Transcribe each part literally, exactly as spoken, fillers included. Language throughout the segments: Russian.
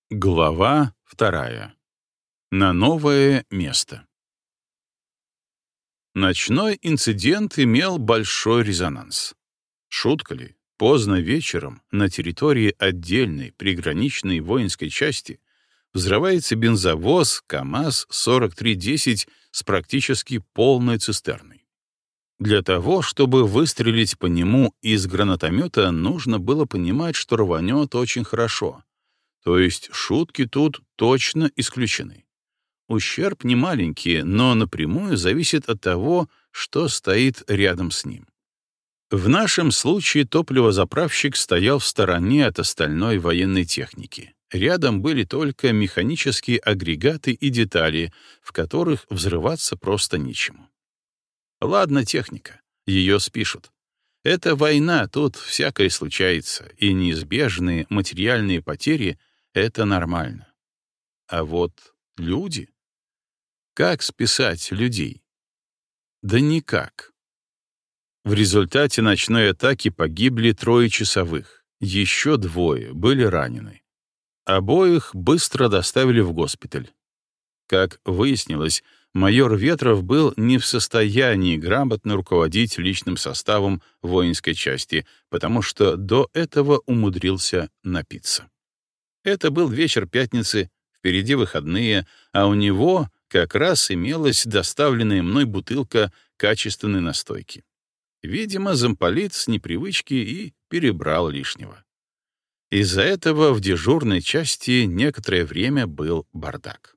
Глава вторая. На новое место. Ночной инцидент имел большой резонанс. Шутка ли, поздно вечером на территории отдельной приграничной воинской части взрывается бензовоз КАМАЗ сорок три десять с практически полной цистерной. Для того, чтобы выстрелить по нему из гранатомета, нужно было понимать, что рванет очень хорошо. То есть шутки тут точно исключены. Ущерб не маленький, но напрямую зависит от того, что стоит рядом с ним. В нашем случае топливозаправщик стоял в стороне от остальной военной техники. Рядом были только механические агрегаты и детали, в которых взрываться просто нечему. Ладно, техника, ее спишут. Это война, тут всякое случается, и неизбежные материальные потери — это нормально. А вот люди? Как списать людей? Да никак. В результате ночной атаки погибли трое часовых, еще двое были ранены. Обоих быстро доставили в госпиталь. Как выяснилось, майор Ветров был не в состоянии грамотно руководить личным составом воинской части, потому что до этого умудрился напиться. Это был вечер пятницы, впереди выходные, а у него как раз имелась доставленная мной бутылка качественной настойки. Видимо, замполит с непривычки и перебрал лишнего. Из-за этого в дежурной части некоторое время был бардак.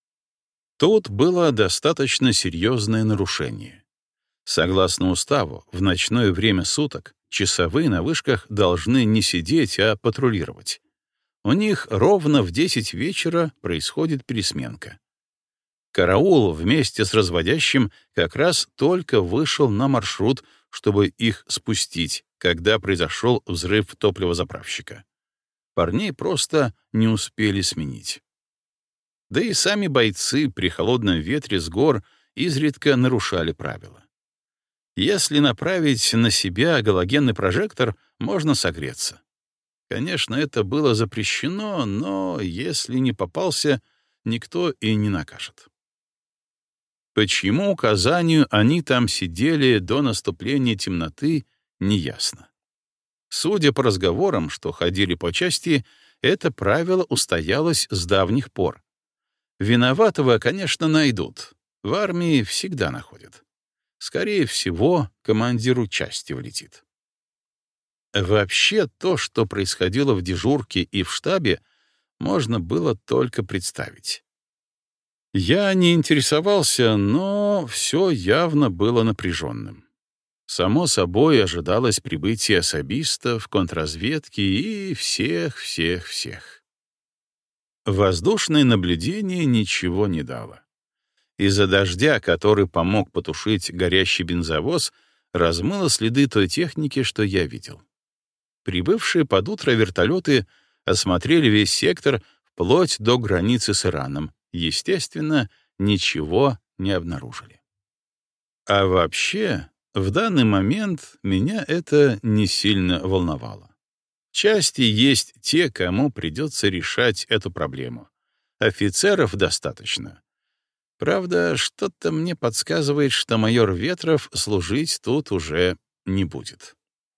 Тут было достаточно серьезное нарушение. Согласно уставу, в ночное время суток часовые на вышках должны не сидеть, а патрулировать. У них ровно в десять вечера происходит пересменка. Караул вместе с разводящим как раз только вышел на маршрут, чтобы их спустить, когда произошел взрыв топливозаправщика. Парней просто не успели сменить. Да и сами бойцы при холодном ветре с гор изредка нарушали правила. Если направить на себя галогенный прожектор, можно согреться. Конечно, это было запрещено, но если не попался, никто и не накажет. По чьему указанию они там сидели до наступления темноты, неясно. Судя по разговорам, что ходили по части, это правило устоялось с давних пор. Виноватого, конечно, найдут. В армии всегда находят. Скорее всего, командиру части влетит. Вообще, то, что происходило в дежурке и в штабе, можно было только представить. Я не интересовался, но все явно было напряженным. Само собой, ожидалось прибытие особистов, контрразведки и всех-всех-всех. Воздушное наблюдение ничего не дало. Из-за дождя, который помог потушить горящий бензовоз, размыло следы той техники, что я видел. Прибывшие под утро вертолеты осмотрели весь сектор вплоть до границы с Ираном. Естественно, ничего не обнаружили. А вообще, в данный момент меня это не сильно волновало. В части есть те, кому придется решать эту проблему. Офицеров достаточно. Правда, что-то мне подсказывает, что майор Ветров служить тут уже не будет.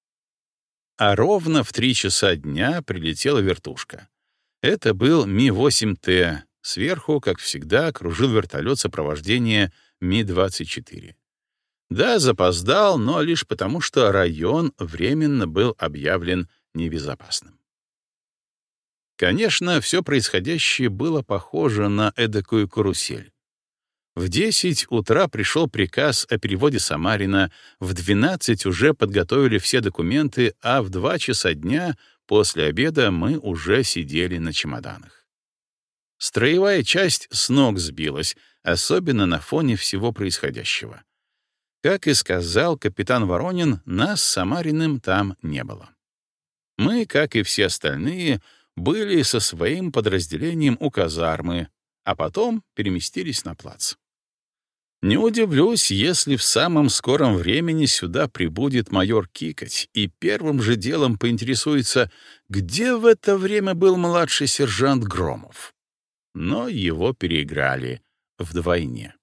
А ровно в три часа дня прилетела вертушка. Это был Ми восемь Т. Сверху, как всегда, кружил вертолет сопровождения Ми двадцать четыре. Да, запоздал, но лишь потому, что район временно был объявлен небезопасным. Конечно, все происходящее было похоже на эдакую карусель. В десять утра пришел приказ о переводе Самарина, в двенадцать уже подготовили все документы, а в два часа дня после обеда мы уже сидели на чемоданах. Строевая часть с ног сбилась, особенно на фоне всего происходящего. Как и сказал капитан Воронин, нас с Самариным там не было. Мы, как и все остальные, были со своим подразделением у казармы, а потом переместились на плац. Не удивлюсь, если в самом скором времени сюда прибудет майор Кикоть и первым же делом поинтересуется, где в это время был младший сержант Громов. Но его переиграли вдвойне.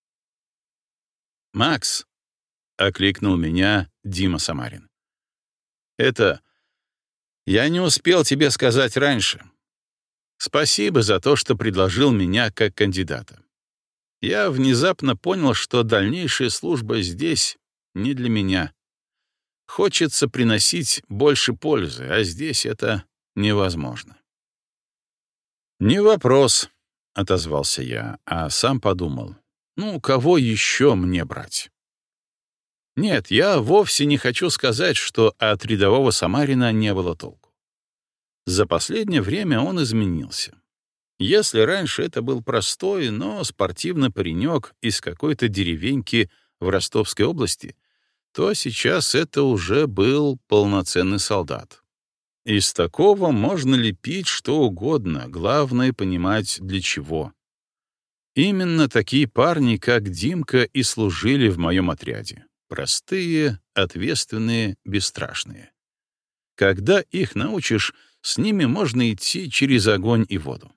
«Макс!» — окликнул меня Дима Самарин. «Это... я не успел тебе сказать раньше. Спасибо за то, что предложил меня как кандидата. Я внезапно понял, что дальнейшая служба здесь не для меня. Хочется приносить больше пользы, а здесь это невозможно». «Не вопрос», — отозвался я, а сам подумал, ну, кого еще мне брать? Нет, я вовсе не хочу сказать, что от рядового Самарина не было толку. За последнее время он изменился. Если раньше это был простой, но спортивный паренек из какой-то деревеньки в Ростовской области, то сейчас это уже был полноценный солдат. Из такого можно лепить что угодно, главное — понимать, для чего. Именно такие парни, как Димка, и служили в моем отряде. Простые, ответственные, бесстрашные. Когда их научишь, с ними можно идти через огонь и воду.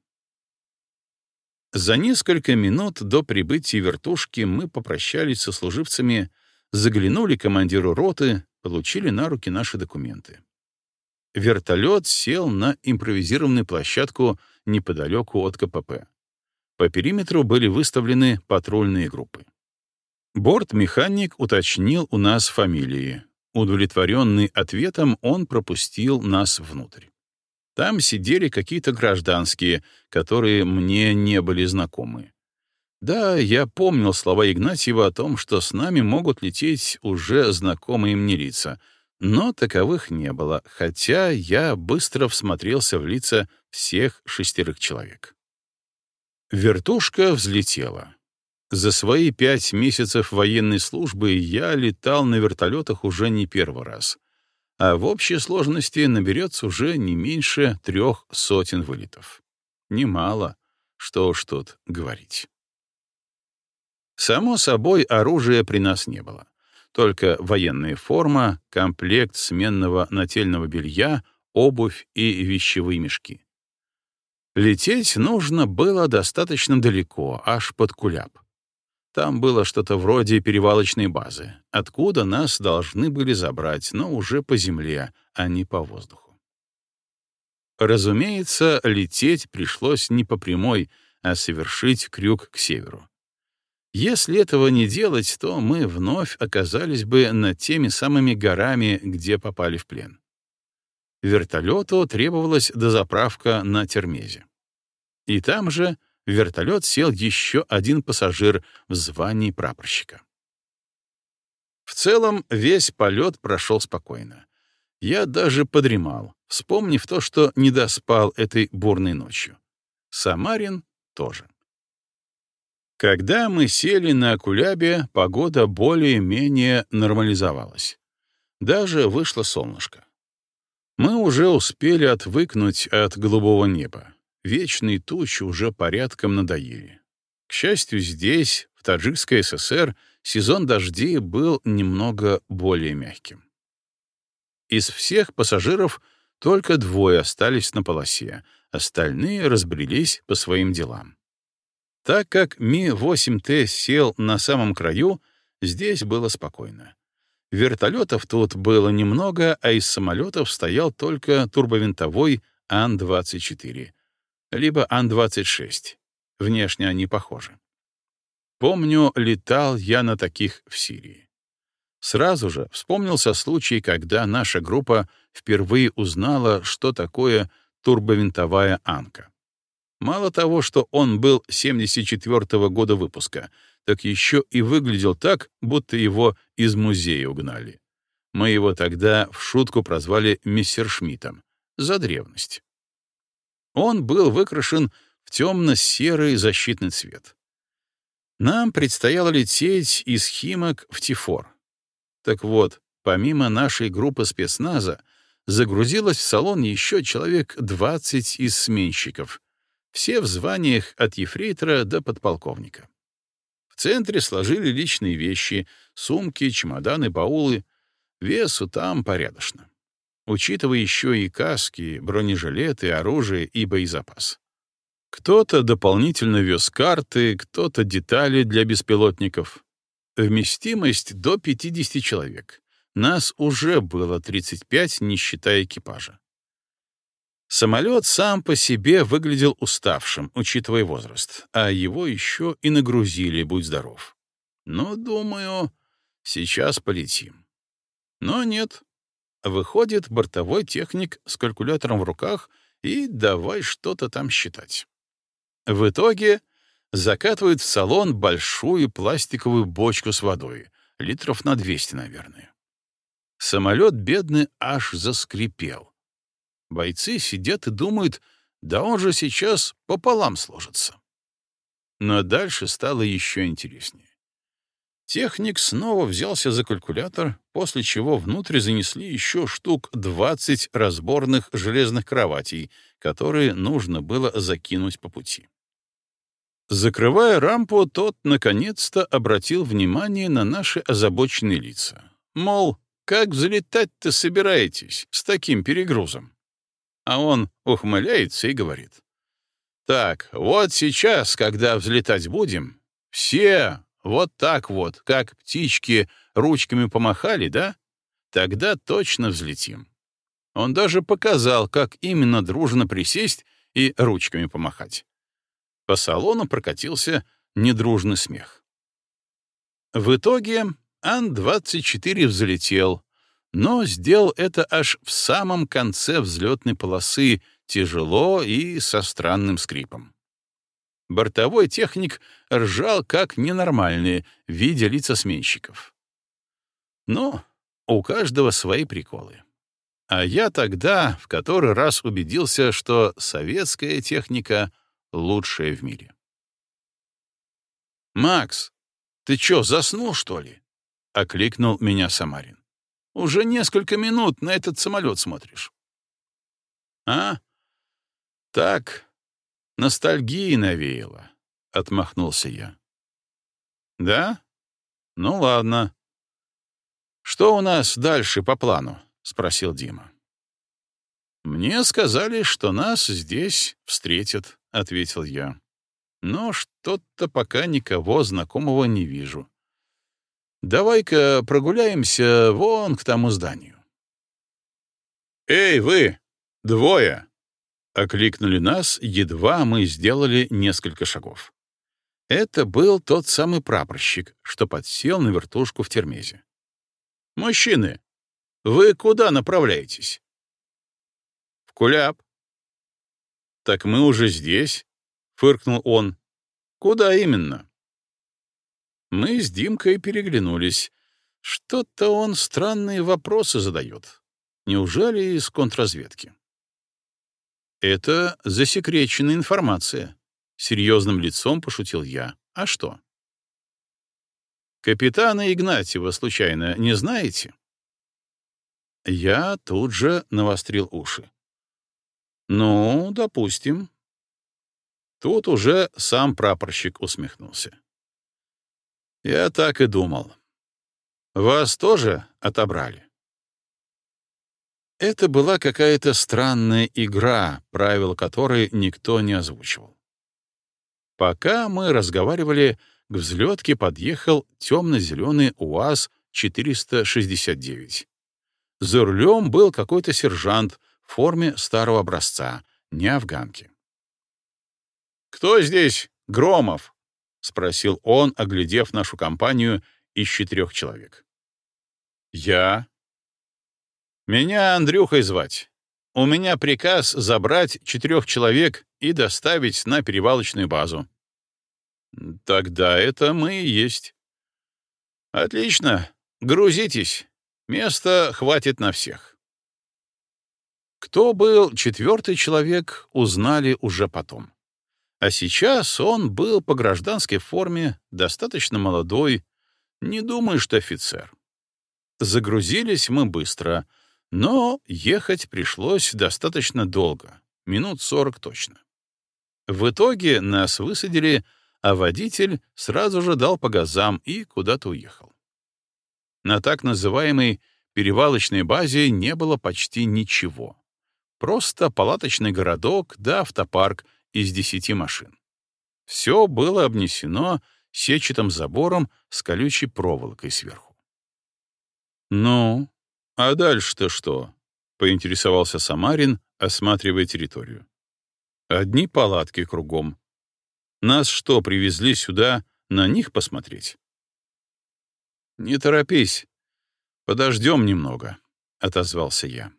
За несколько минут до прибытия вертушки мы попрощались со служивцами, заглянули к командиру роты, получили на руки наши документы. Вертолет сел на импровизированную площадку неподалеку от КПП. По периметру были выставлены патрульные группы. Бортмеханик уточнил у нас фамилии. Удовлетворенный ответом, он пропустил нас внутрь. Там сидели какие-то гражданские, которые мне не были знакомы. Да, я помнил слова Игнатьева о том, что с нами могут лететь уже знакомые мне лица, но таковых не было, хотя я быстро всмотрелся в лица всех шестерых человек. Вертушка взлетела. За свои пять месяцев военной службы я летал на вертолетах уже не первый раз, а в общей сложности наберется уже не меньше трех сотен вылетов. Немало, что уж тут говорить. Само собой, оружия при нас не было. Только военная форма, комплект сменного нательного белья, обувь и вещевые мешки. Лететь нужно было достаточно далеко, аж под Куляб. Там было что-то вроде перевалочной базы, откуда нас должны были забрать, но уже по земле, а не по воздуху. Разумеется, лететь пришлось не по прямой, а совершить крюк к северу. Если этого не делать, то мы вновь оказались бы над теми самыми горами, где попали в плен. Вертолету требовалась дозаправка на Термезе. И там же в вертолет сел еще один пассажир в звании прапорщика. В целом, весь полет прошел спокойно. Я даже подремал, вспомнив то, что не доспал этой бурной ночью. Самарин тоже. Когда мы сели на Кулябе, погода более-менее нормализовалась. Даже вышло солнышко. Мы уже успели отвыкнуть от голубого неба. Вечные тучи уже порядком надоели. К счастью, здесь, в Таджикской ССР, сезон дождей был немного более мягким. Из всех пассажиров только двое остались на полосе, остальные разбрелись по своим делам. Так как Ми восемь Т сел на самом краю, здесь было спокойно. Вертолетов тут было немного, а из самолетов стоял только турбовинтовой Ан двадцать четыре, либо Ан двадцать шесть. Внешне они похожи. Помню, летал я на таких в Сирии. Сразу же вспомнился случай, когда наша группа впервые узнала, что такое турбовинтовая Анка. Мало того, что он был семьдесят четвёртого года выпуска, так еще и выглядел так, будто его из музея угнали. Мы его тогда в шутку прозвали Мессершмиттом за древность. Он был выкрашен в темно-серый защитный цвет. Нам предстояло лететь из Химок в Тифор. Так вот, помимо нашей группы спецназа, загрузилось в салон еще человек двадцать из сменщиков, все в званиях от ефрейтора до подполковника. В центре сложили личные вещи, сумки, чемоданы, баулы. Весу там порядочно. Учитывая еще и каски, бронежилеты, оружие и боезапас. Кто-то дополнительно вез карты, кто-то детали для беспилотников. Вместимость до пятидесяти человек. Нас уже было тридцать пять, не считая экипажа. Самолет сам по себе выглядел уставшим, учитывая возраст, а его еще и нагрузили, будь здоров. Но, думаю, сейчас полетим. Но нет. Выходит бортовой техник с калькулятором в руках и давай что-то там считать. В итоге закатывают в салон большую пластиковую бочку с водой, литров на двести, наверное. Самолет бедный аж заскрипел. Бойцы сидят и думают, да он же сейчас пополам сложится. Но дальше стало еще интереснее. Техник снова взялся за калькулятор, после чего внутрь занесли еще штук двадцать разборных железных кроватей, которые нужно было закинуть по пути. Закрывая рампу, тот наконец-то обратил внимание на наши озабоченные лица. Мол, как взлетать-то собираетесь с таким перегрузом? А он ухмыляется и говорит. Так, вот сейчас, когда взлетать будем, все вот так вот, как птички, ручками помахали, да? Тогда точно взлетим. Он даже показал, как именно дружно присесть и ручками помахать. По салону прокатился недружный смех. В итоге Ан двадцать четыре взлетел, но сделал это аж в самом конце взлетной полосы, тяжело и со странным скрипом. Бортовой техник ржал как ненормальный, видя лица сменщиков. Но у каждого свои приколы. А я тогда в который раз убедился, что советская техника лучшая в мире. «Макс, ты чё, заснул, что ли?» — окликнул меня Самарин. «Уже несколько минут на этот самолет смотришь». «А? Так, ностальгии навеяло», — отмахнулся я. «Да? Ну ладно. Что у нас дальше по плану?» — спросил Дима. «Мне сказали, что нас здесь встретят», — ответил я. «Но что-то пока никого знакомого не вижу. Давай-ка прогуляемся вон к тому зданию». «Эй, вы! Двое!» — окликнули нас, едва мы сделали несколько шагов. Это был тот самый прапорщик, что подсел на вертушку в Термезе. «Мужчины, вы куда направляетесь?» «В Куляб». «Так мы уже здесь», — фыркнул он. «Куда именно?» Мы с Димкой переглянулись. Что-то он странные вопросы задает. Неужели из контрразведки? «Это засекреченная информация», — серьезным лицом пошутил я. «А что?» «Капитана Игнатьева, случайно, не знаете?» Я тут же навострил уши. «Ну, допустим». Тут уже сам прапорщик усмехнулся. «Я так и думал. Вас тоже отобрали?» Это была какая-то странная игра, правила которой никто не озвучивал. Пока мы разговаривали, к взлетке подъехал темно-зеленый УАЗ четыреста шестьдесят девять. За рулем был какой-то сержант в форме старого образца, не афганки. «Кто здесь Громов?» — спросил он, оглядев нашу компанию из четырех человек. «Я». «Меня Андрюхой звать. У меня приказ забрать четырех человек и доставить на перевалочную базу». «Тогда это мы и есть». «Отлично. Грузитесь. Места хватит на всех». Кто был четвертый человек, узнали уже потом. А сейчас он был по гражданской форме, достаточно молодой, не думаю, что офицер. Загрузились мы быстро, но ехать пришлось достаточно долго, минут сорок точно. В итоге нас высадили а водитель сразу же дал по газам и куда-то уехал. На так называемой перевалочной базе не было почти ничего. Просто палаточный городок да автопарк из десяти машин. Все было обнесено сетчатым забором с колючей проволокой сверху. «Ну, а дальше-то что?» — поинтересовался Самарин, осматривая территорию. «Одни палатки кругом. Нас что, привезли сюда на них посмотреть?» «Не торопись. Подождем немного», — отозвался я.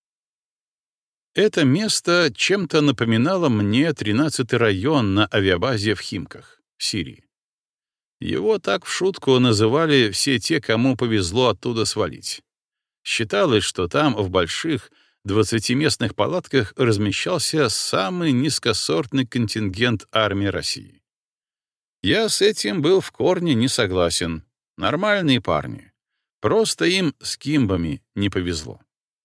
Это место чем-то напоминало мне тринадцатый район на авиабазе в Химках, в Сирии. Его так в шутку называли все те, кому повезло оттуда свалить. Считалось, что там в больших двадцатиместных палатках размещался самый низкосортный контингент армии России. Я с этим был в корне не согласен. Нормальные парни. Просто им с кимбами не повезло.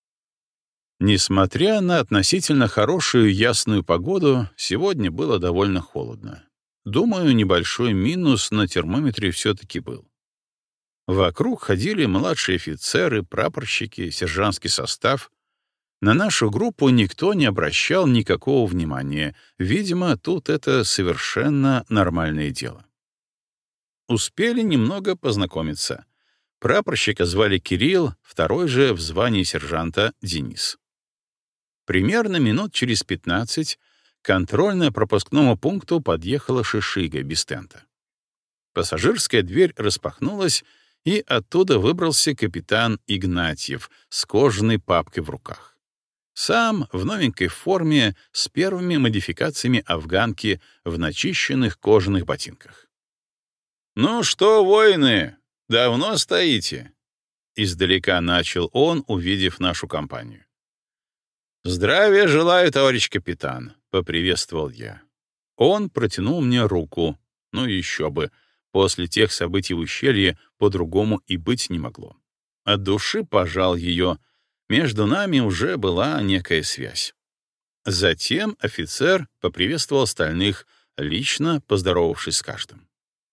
Несмотря на относительно хорошую ясную погоду, сегодня было довольно холодно. Думаю, небольшой минус на термометре все-таки был. Вокруг ходили младшие офицеры, прапорщики, сержантский состав. На нашу группу никто не обращал никакого внимания. Видимо, тут это совершенно нормальное дело. Успели немного познакомиться. Прапорщика звали Кирилл, второй же в звании сержанта Денис. Примерно минут через пятнадцать к контрольно-пропускному пункту подъехала шишига без тента. Пассажирская дверь распахнулась, и оттуда выбрался капитан Игнатьев с кожаной папкой в руках. Сам в новенькой форме с первыми модификациями афганки в начищенных кожаных ботинках. «Ну что, воины, давно стоите?» Издалека начал он, увидев нашу компанию. «Здравия желаю, товарищ капитан», — поприветствовал я. Он протянул мне руку. Ну еще бы, после тех событий в ущелье по-другому и быть не могло. От души пожал ее. Между нами уже была некая связь. Затем офицер поприветствовал остальных, лично поздоровавшись с каждым.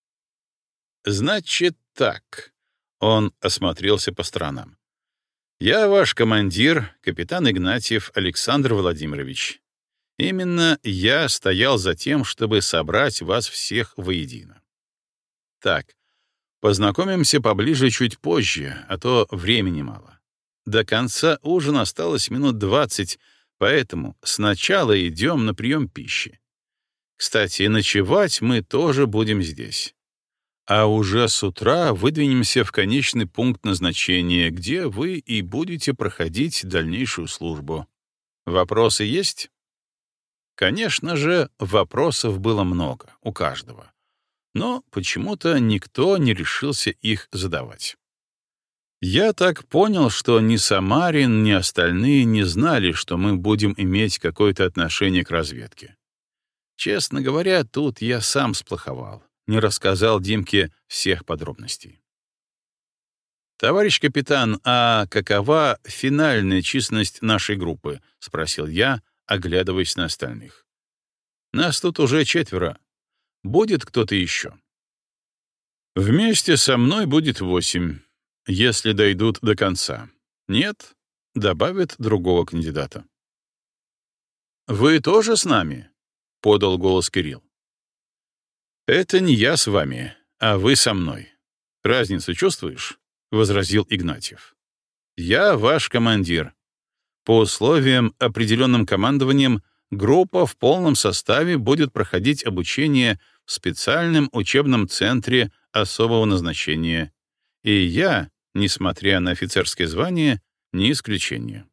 «Значит так», — он осмотрелся по сторонам. «Я ваш командир, капитан Игнатьев Александр Владимирович. Именно я стоял за тем, чтобы собрать вас всех воедино. Так, познакомимся поближе чуть позже, а то времени мало. До конца ужина осталось минут двадцать, поэтому сначала идем на прием пищи. Кстати, ночевать мы тоже будем здесь. А уже с утра выдвинемся в конечный пункт назначения, где вы и будете проходить дальнейшую службу. Вопросы есть?» Конечно же, вопросов было много, у каждого. Но почему-то никто не решился их задавать. Я так понял, что ни Самарин, ни остальные не знали, что мы будем иметь какое-то отношение к разведке. Честно говоря, тут я сам сплоховал. Не рассказал Димке всех подробностей. «Товарищ капитан, а какова финальная численность нашей группы?» — спросил я, оглядываясь на остальных. «Нас тут уже четверо. Будет кто-то еще?» «Вместе со мной будет восемь, если дойдут до конца. Нет, добавят другого кандидата». «Вы тоже с нами?» — подал голос Кирилл. «Это не я с вами, а вы со мной. Разницу чувствуешь?» — возразил Игнатьев. «Я ваш командир. По условиям, определенным командованием, группа в полном составе будет проходить обучение в специальном учебном центре особого назначения. И я, несмотря на офицерское звание, не исключение».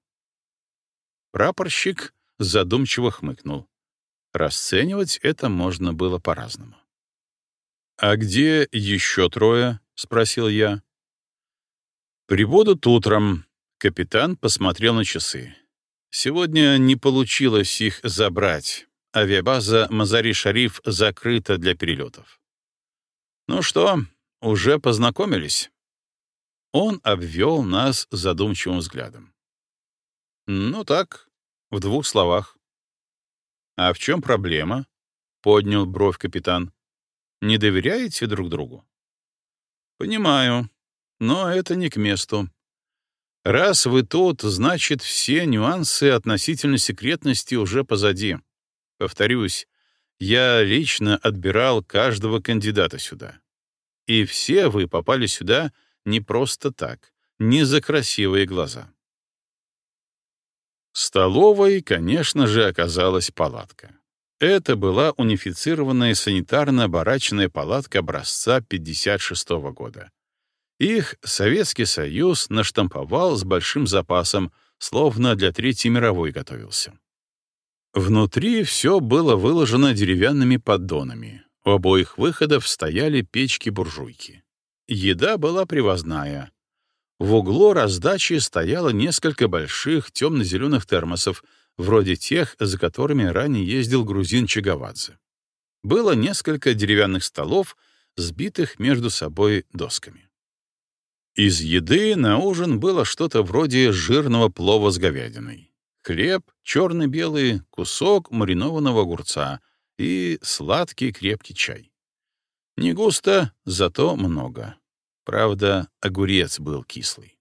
Прапорщик задумчиво хмыкнул. Расценивать это можно было по-разному. «А где еще трое?» — спросил я. «Прибудут утром». Капитан посмотрел на часы. «Сегодня не получилось их забрать. Авиабаза Мазари-Шариф закрыта для перелетов». «Ну что, уже познакомились?» Он обвел нас задумчивым взглядом. «Ну так, в двух словах». «А в чем проблема?» — поднял бровь капитан. Не доверяете друг другу? Понимаю, но это не к месту. Раз вы тут, значит, все нюансы относительно секретности уже позади. Повторюсь, я лично отбирал каждого кандидата сюда. И все вы попали сюда не просто так, не за красивые глаза. Столовой, конечно же, оказалась палатка. Это была унифицированная санитарно-барачная палатка образца пятьдесят шестого года. Их Советский Союз наштамповал с большим запасом, словно для Третьей мировой готовился. Внутри все было выложено деревянными поддонами. У обоих выходов стояли печки-буржуйки. Еда была привозная. В углу раздачи стояло несколько больших темно-зеленых термосов, вроде тех, за которыми ранее ездил грузин Чагавадзе. Было несколько деревянных столов, сбитых между собой досками. Из еды на ужин было что-то вроде жирного плова с говядиной. Хлеб, черно-белый, кусок маринованного огурца и сладкий крепкий чай. Не густо, зато много. Правда, огурец был кислый.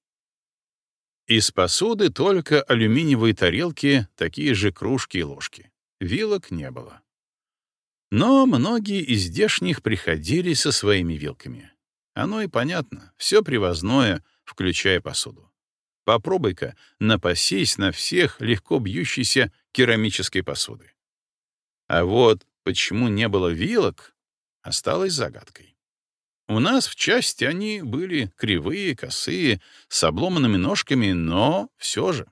Из посуды только алюминиевые тарелки, такие же кружки и ложки. Вилок не было. Но многие из здешних приходили со своими вилками. Оно и понятно, все привозное, включая посуду. Попробуй-ка напасись на всех легко бьющейся керамической посуды. А вот почему не было вилок, осталось загадкой. У нас в части они были кривые, косые, с обломанными ножками, но все же.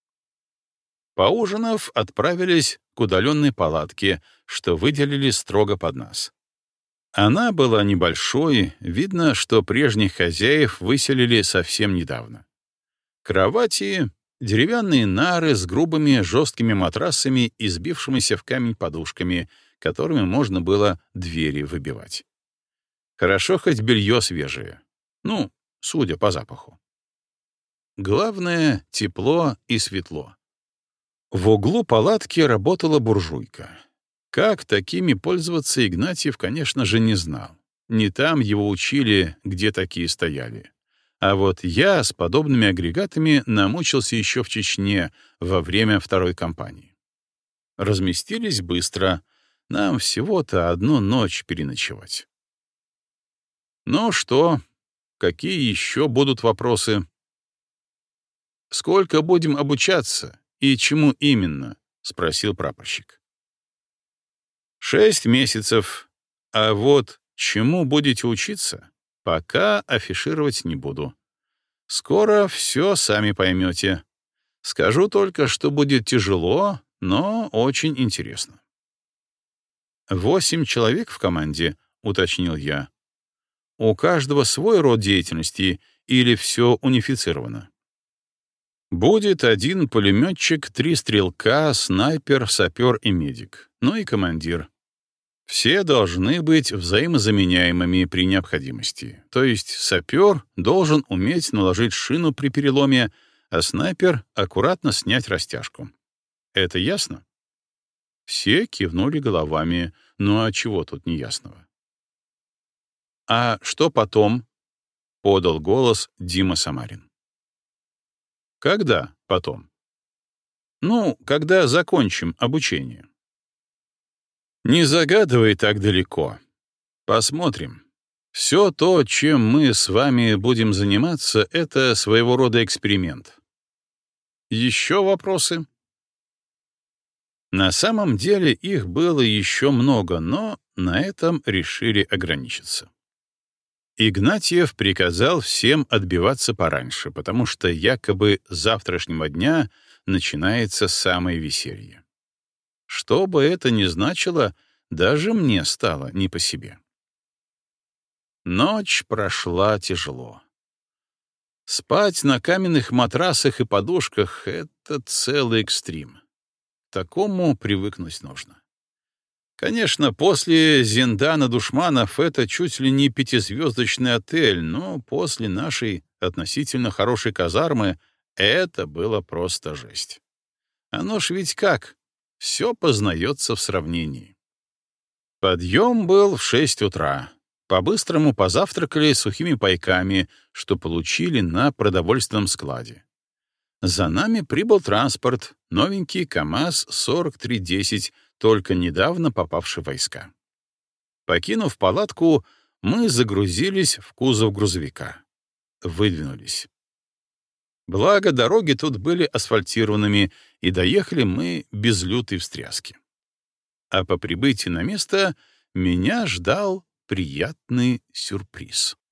Поужинав, отправились к удаленной палатке, что выделили строго под нас. Она была небольшой, видно, что прежних хозяев выселили совсем недавно. Кровати, деревянные нары с грубыми жесткими матрасами и сбившимися в камень подушками, которыми можно было двери выбивать. Хорошо хоть белье свежее. Ну, судя по запаху. Главное — тепло и светло. В углу палатки работала буржуйка. Как такими пользоваться Игнатьев, конечно же, не знал. Не там его учили, где такие стояли. А вот я с подобными агрегатами намучился еще в Чечне во время второй кампании. Разместились быстро. Нам всего-то одну ночь переночевать. Ну что, какие еще будут вопросы? «Сколько будем обучаться и чему именно?» — спросил прапорщик. «Шесть месяцев. А вот чему будете учиться, пока афишировать не буду. Скоро все сами поймете. Скажу только, что будет тяжело, но очень интересно». «Восемь человек в команде», — уточнил я. «У каждого свой род деятельности или все унифицировано?» «Будет один пулеметчик, три стрелка, снайпер, сапер и медик, ну и командир. Все должны быть взаимозаменяемыми при необходимости. То есть сапер должен уметь наложить шину при переломе, а снайпер — аккуратно снять растяжку. Это ясно?» Все кивнули головами. Ну а чего тут неясного? «А что потом?» — подал голос Дима Самарин. «Когда потом?» «Ну, когда закончим обучение». «Не загадывай так далеко. Посмотрим. Все то, чем мы с вами будем заниматься, это своего рода эксперимент. Еще вопросы?» На самом деле их было еще много, но на этом решили ограничиться. Игнатьев приказал всем отбиваться пораньше, потому что якобы с завтрашнего дня начинается самое веселье. Что бы это ни значило, даже мне стало не по себе. Ночь прошла тяжело. Спать на каменных матрасах и подушках — это целый экстрим. К такому привыкнуть нужно. Конечно, после Зиндана Душманов это чуть ли не пятизвездочный отель, но после нашей относительно хорошей казармы это было просто жесть. Оно ж ведь как? Все познается в сравнении. Подъем был в шесть утра. По-быстрому позавтракали сухими пайками, что получили на продовольственном складе. За нами прибыл транспорт, новенький КАМАЗ сорок три десять, только недавно попавший в войска. Покинув палатку, мы загрузились в кузов грузовика. Выдвинулись. Благо, дороги тут были асфальтированными, и доехали мы без лютой встряски. А по прибытии на место меня ждал приятный сюрприз.